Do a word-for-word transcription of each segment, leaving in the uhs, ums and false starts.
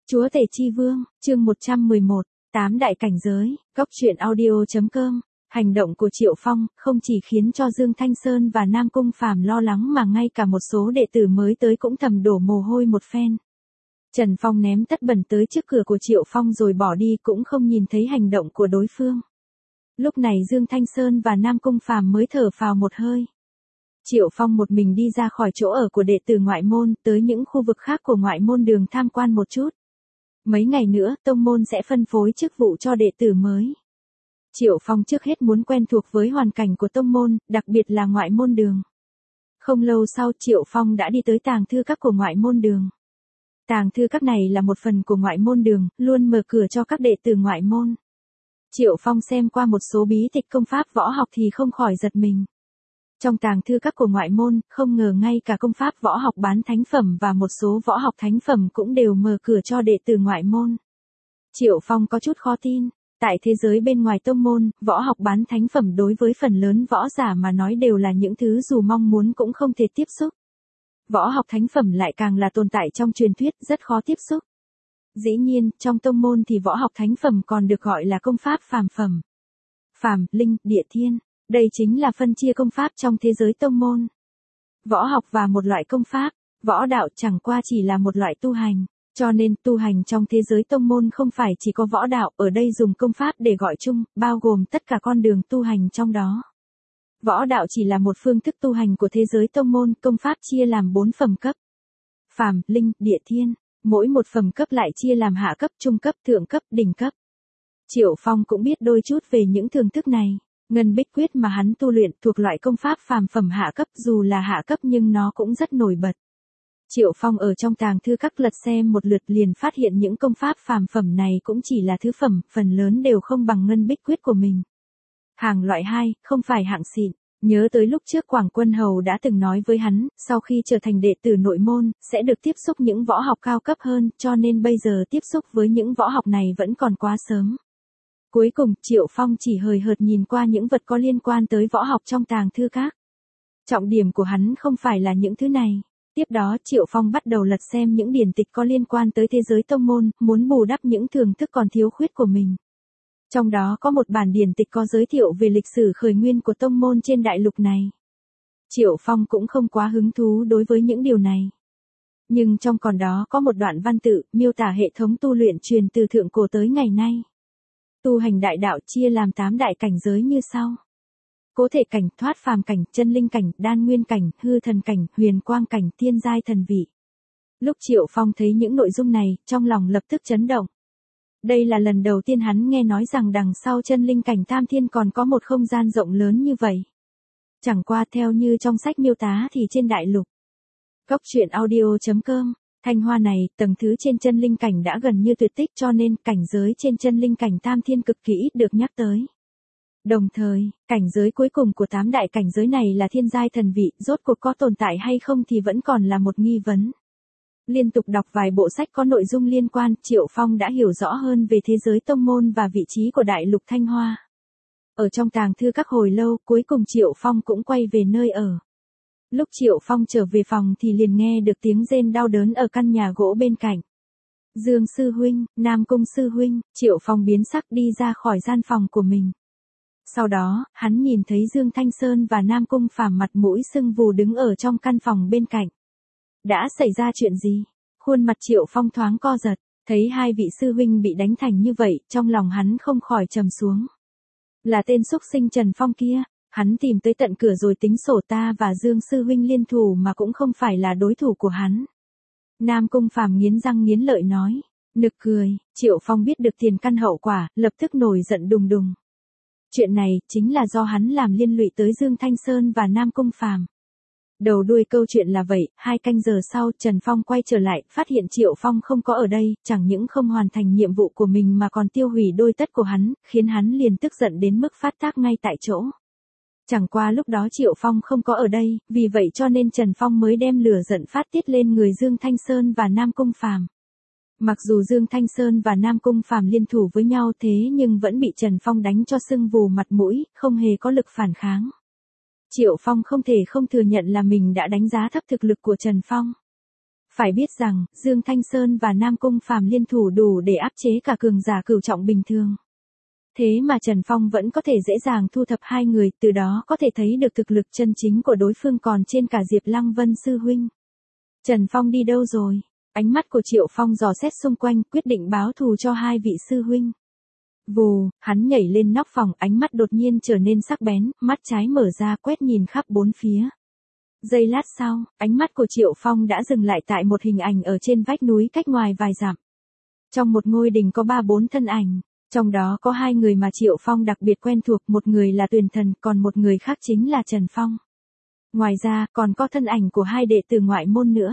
Chúa Tể Chi Vương, chương một trăm mười một, tám đại cảnh giới, góc truyện audio.com. Hành động của Triệu Phong không chỉ khiến cho Dương Thanh Sơn và Nam Cung Phàm lo lắng mà ngay cả một số đệ tử mới tới cũng thầm đổ mồ hôi một phen. Trần Phong ném tất bẩn tới trước cửa của Triệu Phong rồi bỏ đi cũng không nhìn thấy hành động của đối phương. Lúc này Dương Thanh Sơn và Nam Cung Phàm mới thở phào một hơi. Triệu Phong một mình đi ra khỏi chỗ ở của đệ tử ngoại môn tới những khu vực khác của ngoại môn đường tham quan một chút. Mấy ngày nữa, tông môn sẽ phân phối chức vụ cho đệ tử mới. Triệu Phong trước hết muốn quen thuộc với hoàn cảnh của tông môn, đặc biệt là ngoại môn đường. Không lâu sau Triệu Phong đã đi tới tàng thư các của ngoại môn đường. Tàng thư các này là một phần của ngoại môn đường, luôn mở cửa cho các đệ tử ngoại môn. Triệu Phong xem qua một số bí tịch công pháp võ học thì không khỏi giật mình. Trong tàng thư các của ngoại môn, không ngờ ngay cả công pháp võ học bán thánh phẩm và một số võ học thánh phẩm cũng đều mở cửa cho đệ tử ngoại môn. Triệu Phong có chút khó tin, tại thế giới bên ngoài tông môn, võ học bán thánh phẩm đối với phần lớn võ giả mà nói đều là những thứ dù mong muốn cũng không thể tiếp xúc. Võ học thánh phẩm lại càng là tồn tại trong truyền thuyết rất khó tiếp xúc. Dĩ nhiên, trong tông môn thì võ học thánh phẩm còn được gọi là công pháp phàm phẩm. Phàm, linh, địa thiên. Đây chính là phân chia công pháp trong thế giới tông môn. Võ học và một loại công pháp, võ đạo chẳng qua chỉ là một loại tu hành, cho nên tu hành trong thế giới tông môn không phải chỉ có võ đạo, ở đây dùng công pháp để gọi chung, bao gồm tất cả con đường tu hành trong đó. Võ đạo chỉ là một phương thức tu hành của thế giới tông môn, công pháp chia làm bốn phẩm cấp. Phàm, linh, địa thiên, mỗi một phẩm cấp lại chia làm hạ cấp, trung cấp, thượng cấp, đỉnh cấp. Triệu Phong cũng biết đôi chút về những thường thức này. Ngân Bích Quyết mà hắn tu luyện thuộc loại công pháp phàm phẩm hạ cấp, dù là hạ cấp nhưng nó cũng rất nổi bật. Triệu Phong ở trong tàng thư các lật xem một lượt liền phát hiện những công pháp phàm phẩm này cũng chỉ là thứ phẩm, phần lớn đều không bằng Ngân Bích Quyết của mình. Hàng loại hai, không phải hạng xịn. Nhớ tới lúc trước Quảng Quân Hầu đã từng nói với hắn, sau khi trở thành đệ tử nội môn, sẽ được tiếp xúc những võ học cao cấp hơn, cho nên bây giờ tiếp xúc với những võ học này vẫn còn quá sớm. Cuối cùng, Triệu Phong chỉ hời hợt nhìn qua những vật có liên quan tới võ học trong tàng thư các. Trọng điểm của hắn không phải là những thứ này. Tiếp đó Triệu Phong bắt đầu lật xem những điển tịch có liên quan tới thế giới tông môn, muốn bù đắp những thường thức còn thiếu khuyết của mình. Trong đó có một bản điển tịch có giới thiệu về lịch sử khởi nguyên của tông môn trên đại lục này. Triệu Phong cũng không quá hứng thú đối với những điều này. Nhưng trong còn đó có một đoạn văn tự, miêu tả hệ thống tu luyện truyền từ thượng cổ tới ngày nay. Tu hành đại đạo chia làm tám đại cảnh giới như sau. Cố thể cảnh, thoát phàm cảnh, chân linh cảnh, đan nguyên cảnh, hư thần cảnh, huyền quang cảnh, thiên giai thần vị. Lúc Triệu Phong thấy những nội dung này, trong lòng lập tức chấn động. Đây là lần đầu tiên hắn nghe nói rằng đằng sau chân linh cảnh tam thiên còn có một không gian rộng lớn như vậy. Chẳng qua theo như trong sách miêu tả thì trên đại lục. Góc truyện audio.com. Thanh hoa này, tầng thứ trên chân linh cảnh đã gần như tuyệt tích cho nên cảnh giới trên chân linh cảnh tam thiên cực kỳ ít được nhắc tới. Đồng thời, cảnh giới cuối cùng của tám đại cảnh giới này là thiên giai thần vị, rốt cuộc có tồn tại hay không thì vẫn còn là một nghi vấn. Liên tục đọc vài bộ sách có nội dung liên quan, Triệu Phong đã hiểu rõ hơn về thế giới tông môn và vị trí của đại lục Thanh Hoa. Ở trong tàng thư các hồi lâu, cuối cùng Triệu Phong cũng quay về nơi ở. Lúc Triệu Phong trở về phòng thì liền nghe được tiếng rên đau đớn ở căn nhà gỗ bên cạnh. Dương sư huynh, Nam Cung sư huynh, Triệu Phong biến sắc đi ra khỏi gian phòng của mình. Sau đó, hắn nhìn thấy Dương Thanh Sơn và Nam Cung Phàm mặt mũi sưng vù đứng ở trong căn phòng bên cạnh. Đã xảy ra chuyện gì? Khuôn mặt Triệu Phong thoáng co giật, thấy hai vị sư huynh bị đánh thành như vậy, trong lòng hắn không khỏi trầm xuống. Là tên xúc sinh Trần Phong kia. Hắn tìm tới tận cửa rồi tính sổ ta và Dương sư huynh liên thủ mà cũng không phải là đối thủ của hắn. Nam Cung Phàm nghiến răng nghiến lợi nói. Nực cười, Triệu Phong biết được tiền căn hậu quả, lập tức nổi giận đùng đùng. Chuyện này chính là do hắn làm liên lụy tới Dương Thanh Sơn và Nam Cung Phàm. Đầu đuôi câu chuyện là vậy, hai canh giờ sau Trần Phong quay trở lại, phát hiện Triệu Phong không có ở đây, chẳng những không hoàn thành nhiệm vụ của mình mà còn tiêu hủy đôi tất của hắn, khiến hắn liền tức giận đến mức phát tác ngay tại chỗ. Chẳng qua lúc đó Triệu Phong không có ở đây, vì vậy cho nên Trần Phong mới đem lửa giận phát tiết lên người Dương Thanh Sơn và Nam Cung Phàm. Mặc dù Dương Thanh Sơn và Nam Cung Phàm liên thủ với nhau thế nhưng vẫn bị Trần Phong đánh cho sưng vù mặt mũi, không hề có lực phản kháng. Triệu Phong không thể không thừa nhận là mình đã đánh giá thấp thực lực của Trần Phong. Phải biết rằng, Dương Thanh Sơn và Nam Cung Phàm liên thủ đủ để áp chế cả cường giả cửu trọng bình thường. Thế mà Trần Phong vẫn có thể dễ dàng thu thập hai người, từ đó có thể thấy được thực lực chân chính của đối phương còn trên cả Diệp Lăng Vân sư huynh. Trần Phong đi đâu rồi? Ánh mắt của Triệu Phong dò xét xung quanh, quyết định báo thù cho hai vị sư huynh. Vù, hắn nhảy lên nóc phòng, ánh mắt đột nhiên trở nên sắc bén, mắt trái mở ra quét nhìn khắp bốn phía. Giây lát sau, ánh mắt của Triệu Phong đã dừng lại tại một hình ảnh ở trên vách núi cách ngoài vài dặm. Trong một ngôi đình có ba bốn thân ảnh, trong đó có hai người mà Triệu Phong đặc biệt quen thuộc, một người là Tuyền Thần, còn một người khác chính là Trần Phong. Ngoài ra, còn có thân ảnh của hai đệ tử ngoại môn nữa.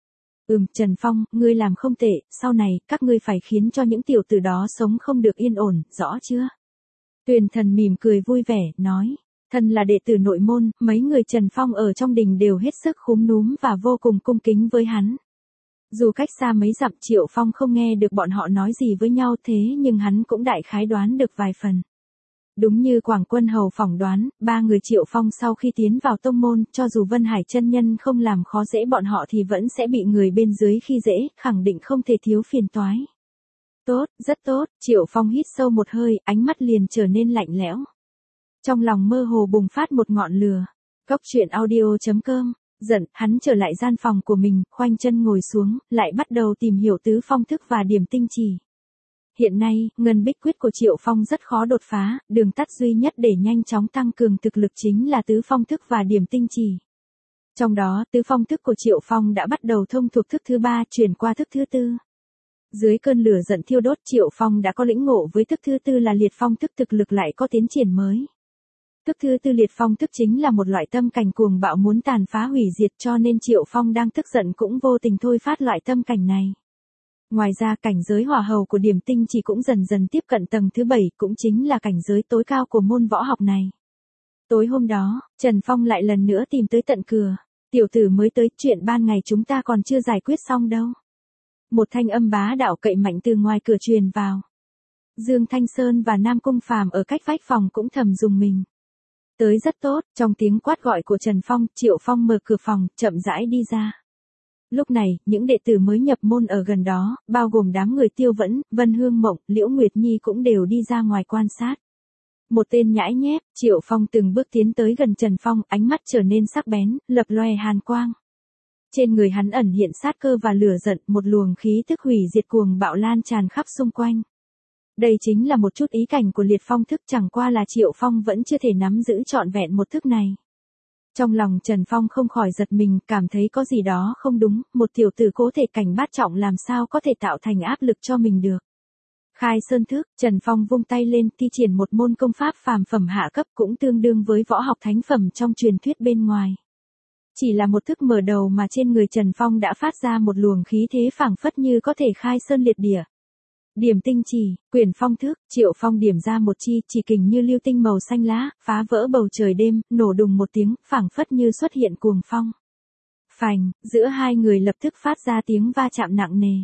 Ừm, Trần Phong, ngươi làm không tệ, sau này, các ngươi phải khiến cho những tiểu tử đó sống không được yên ổn, rõ chưa? Tuyền Thần mỉm cười vui vẻ, nói. Thân là đệ tử nội môn, mấy người Trần Phong ở trong đình đều hết sức khúm núm và vô cùng cung kính với hắn. Dù cách xa mấy dặm Triệu Phong không nghe được bọn họ nói gì với nhau thế nhưng hắn cũng đại khái đoán được vài phần. Đúng như Quảng Quân Hầu phỏng đoán, ba người Triệu Phong sau khi tiến vào tông môn, cho dù Vân Hải chân nhân không làm khó dễ bọn họ thì vẫn sẽ bị người bên dưới khi dễ, khẳng định không thể thiếu phiền toái. Tốt, rất tốt, Triệu Phong hít sâu một hơi, ánh mắt liền trở nên lạnh lẽo. Trong lòng mơ hồ bùng phát một ngọn lửa. Cốc truyện audio chấm com. Giận, hắn trở lại gian phòng của mình, khoanh chân ngồi xuống, lại bắt đầu tìm hiểu tứ phong thức và điểm tinh chỉ. Hiện nay, ngân bích quyết của Triệu Phong rất khó đột phá, đường tắt duy nhất để nhanh chóng tăng cường thực lực chính là tứ phong thức và điểm tinh chỉ. Trong đó, tứ phong thức của Triệu Phong đã bắt đầu thông thuộc thức thứ ba chuyển qua thức thứ tư. Dưới cơn lửa giận thiêu đốt Triệu Phong đã có lĩnh ngộ với thức thứ tư là liệt phong thức, thực lực lại có tiến triển mới. Thức thứ tư liệt phong thức chính là một loại tâm cảnh cuồng bạo muốn tàn phá hủy diệt cho nên Triệu Phong đang tức giận cũng vô tình thôi phát loại tâm cảnh này. Ngoài ra cảnh giới hỏa hầu của điểm tinh chỉ cũng dần dần tiếp cận tầng thứ bảy cũng chính là cảnh giới tối cao của môn võ học này. Tối hôm đó, Trần Phong lại lần nữa tìm tới tận cửa. Tiểu tử mới tới, chuyện ban ngày chúng ta còn chưa giải quyết xong đâu. Một thanh âm bá đạo cậy mạnh từ ngoài cửa truyền vào. Dương Thanh Sơn và Nam Cung Phàm ở cách vách phòng cũng thầm dùng mình. Tới rất tốt, trong tiếng quát gọi của Trần Phong, Triệu Phong mở cửa phòng, chậm rãi đi ra. Lúc này, những đệ tử mới nhập môn ở gần đó, bao gồm đám người Tiêu Vẫn, Vân Hương Mộng, Liễu Nguyệt Nhi cũng đều đi ra ngoài quan sát. Một tên nhãi nhép, Triệu Phong từng bước tiến tới gần Trần Phong, ánh mắt trở nên sắc bén, lập lòe hàn quang. Trên người hắn ẩn hiện sát cơ và lửa giận, một luồng khí tức hủy diệt cuồng bạo lan tràn khắp xung quanh. Đây chính là một chút ý cảnh của liệt phong thức, chẳng qua là Triệu Phong vẫn chưa thể nắm giữ trọn vẹn một thức này. Trong lòng Trần Phong không khỏi giật mình, cảm thấy có gì đó không đúng, một tiểu tử cố thể cảnh bát trọng làm sao có thể tạo thành áp lực cho mình được. Khai sơn thức, Trần Phong vung tay lên, thi triển một môn công pháp phàm phẩm hạ cấp cũng tương đương với võ học thánh phẩm trong truyền thuyết bên ngoài. Chỉ là một thức mở đầu mà trên người Trần Phong đã phát ra một luồng khí thế phảng phất như có thể khai sơn liệt địa. Điểm tinh chỉ, quyền phong thức, Triệu Phong điểm ra một chi, chỉ kình như lưu tinh màu xanh lá, phá vỡ bầu trời đêm, nổ đùng một tiếng, phảng phất như xuất hiện cuồng phong. Phành, giữa hai người lập tức phát ra tiếng va chạm nặng nề.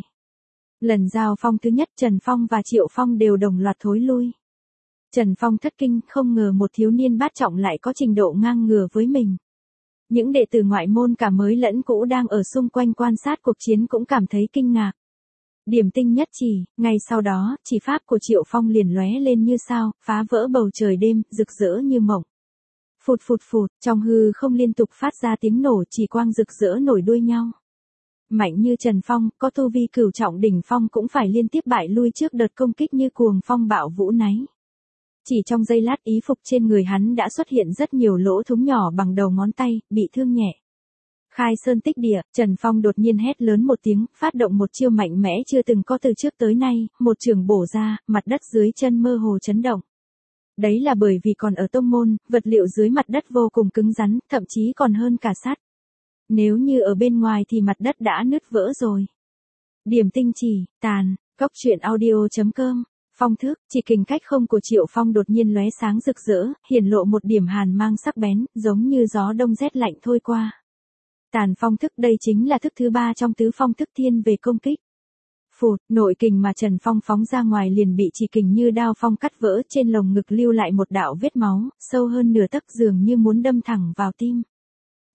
Lần giao phong thứ nhất Trần Phong và Triệu Phong đều đồng loạt thối lui. Trần Phong thất kinh, không ngờ một thiếu niên bát trọng lại có trình độ ngang ngửa với mình. Những đệ tử ngoại môn cả mới lẫn cũ đang ở xung quanh quan sát cuộc chiến cũng cảm thấy kinh ngạc. Điểm tinh nhất chỉ, ngay sau đó, chỉ pháp của Triệu Phong liền lóe lên như sao, phá vỡ bầu trời đêm, rực rỡ như mộng. Phụt phụt phụt, trong hư không liên tục phát ra tiếng nổ, chỉ quang rực rỡ nổi đuôi nhau. Mạnh như Trần Phong, có tu vi cửu trọng đỉnh phong cũng phải liên tiếp bại lui trước đợt công kích như cuồng phong bạo vũ náy. Chỉ trong giây lát ý phục trên người hắn đã xuất hiện rất nhiều lỗ thủng nhỏ bằng đầu ngón tay, bị thương nhẹ. Khai sơn tích địa, Trần Phong đột nhiên hét lớn một tiếng, phát động một chiêu mạnh mẽ chưa từng có từ trước tới nay, một trường bổ ra, mặt đất dưới chân mơ hồ chấn động. Đấy là bởi vì còn ở tông môn, vật liệu dưới mặt đất vô cùng cứng rắn, thậm chí còn hơn cả sắt. Nếu như ở bên ngoài thì mặt đất đã nứt vỡ rồi. Điểm tinh chỉ, tàn, cốc truyện audio chấm com. Phong thức, chỉ kình cách không của Triệu Phong đột nhiên lóe sáng rực rỡ, hiển lộ một điểm hàn mang sắc bén, giống như gió đông rét lạnh thôi qua. Tàn phong thức, đây chính là thức thứ ba trong tứ phong thức thiên về công kích. Phụt, nội kình mà Trần Phong phóng ra ngoài liền bị chỉ kình như đao phong cắt vỡ, trên lồng ngực lưu lại một đạo vết máu, sâu hơn nửa tấc dường như muốn đâm thẳng vào tim.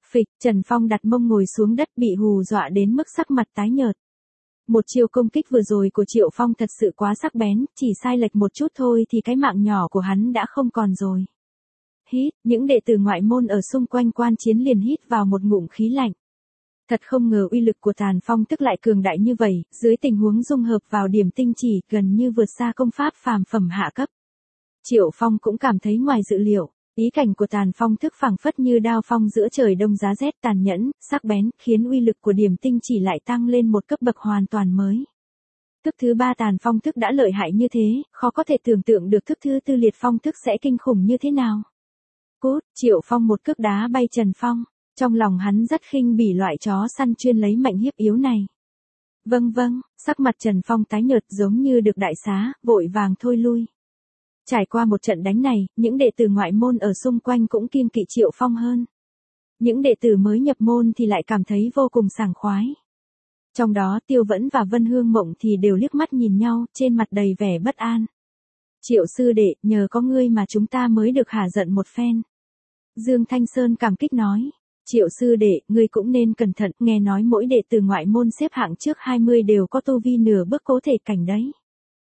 Phịch, Trần Phong đặt mông ngồi xuống đất bị hù dọa đến mức sắc mặt tái nhợt. Một chiêu công kích vừa rồi của Triệu Phong thật sự quá sắc bén, chỉ sai lệch một chút thôi thì cái mạng nhỏ của hắn đã không còn rồi. Hít, những đệ tử ngoại môn ở xung quanh quan chiến liền hít vào một ngụm khí lạnh. Thật không ngờ uy lực của Tàn Phong Thức lại cường đại như vậy, dưới tình huống dung hợp vào điểm tinh chỉ gần như vượt xa công pháp phàm phẩm hạ cấp. Triệu Phong cũng cảm thấy ngoài dự liệu, ý cảnh của Tàn Phong Thức phảng phất như đao phong giữa trời đông giá rét tàn nhẫn, sắc bén, khiến uy lực của điểm tinh chỉ lại tăng lên một cấp bậc hoàn toàn mới. Thức thứ ba Tàn Phong Thức đã lợi hại như thế, khó có thể tưởng tượng được thức thứ tư Liệt Phong Thức sẽ kinh khủng như thế nào. Cút, Triệu Phong một cước đá bay Trần Phong. Trong lòng hắn rất khinh bỉ loại chó săn chuyên lấy mạnh hiếp yếu này. Vâng vâng, sắc mặt Trần Phong tái nhợt giống như được đại xá, vội vàng thôi lui. Trải qua một trận đánh này, những đệ tử ngoại môn ở xung quanh cũng kiêng kỵ Triệu Phong hơn. Những đệ tử mới nhập môn thì lại cảm thấy vô cùng sảng khoái. Trong đó Tiêu Vẫn và Vân Hương Mộng thì đều liếc mắt nhìn nhau, trên mặt đầy vẻ bất an. Triệu sư đệ, nhờ có ngươi mà chúng ta mới được hả giận một phen. Dương Thanh Sơn cảm kích nói. Triệu sư đệ, ngươi cũng nên cẩn thận, nghe nói mỗi đệ tử ngoại môn xếp hạng trước hai mươi đều có tu vi nửa bước cố thể cảnh đấy.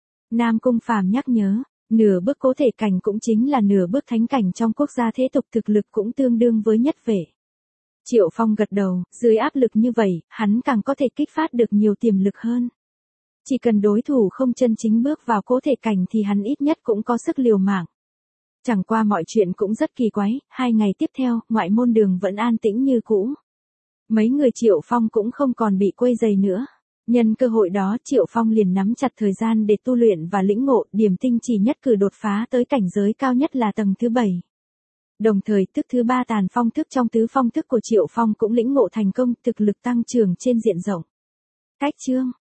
Nam Cung Phàm nhắc nhớ, nửa bước cố thể cảnh cũng chính là nửa bước thánh cảnh trong quốc gia thế tục, thực lực cũng tương đương với nhất vệ. Triệu Phong gật đầu, dưới áp lực như vậy, hắn càng có thể kích phát được nhiều tiềm lực hơn. Chỉ cần đối thủ không chân chính bước vào cố thể cảnh thì hắn ít nhất cũng có sức liều mạng. Chẳng qua mọi chuyện cũng rất kỳ quái, hai ngày tiếp theo, ngoại môn đường vẫn an tĩnh như cũ. Mấy người Triệu Phong cũng không còn bị quấy rầy nữa. Nhân cơ hội đó Triệu Phong liền nắm chặt thời gian để tu luyện và lĩnh ngộ, điểm tinh chỉ nhất cử đột phá tới cảnh giới cao nhất là tầng thứ bảy. Đồng thời thức thứ ba Tàn Phong Thức trong tứ phong thức của Triệu Phong cũng lĩnh ngộ thành công, thực lực tăng trưởng trên diện rộng. Cách chương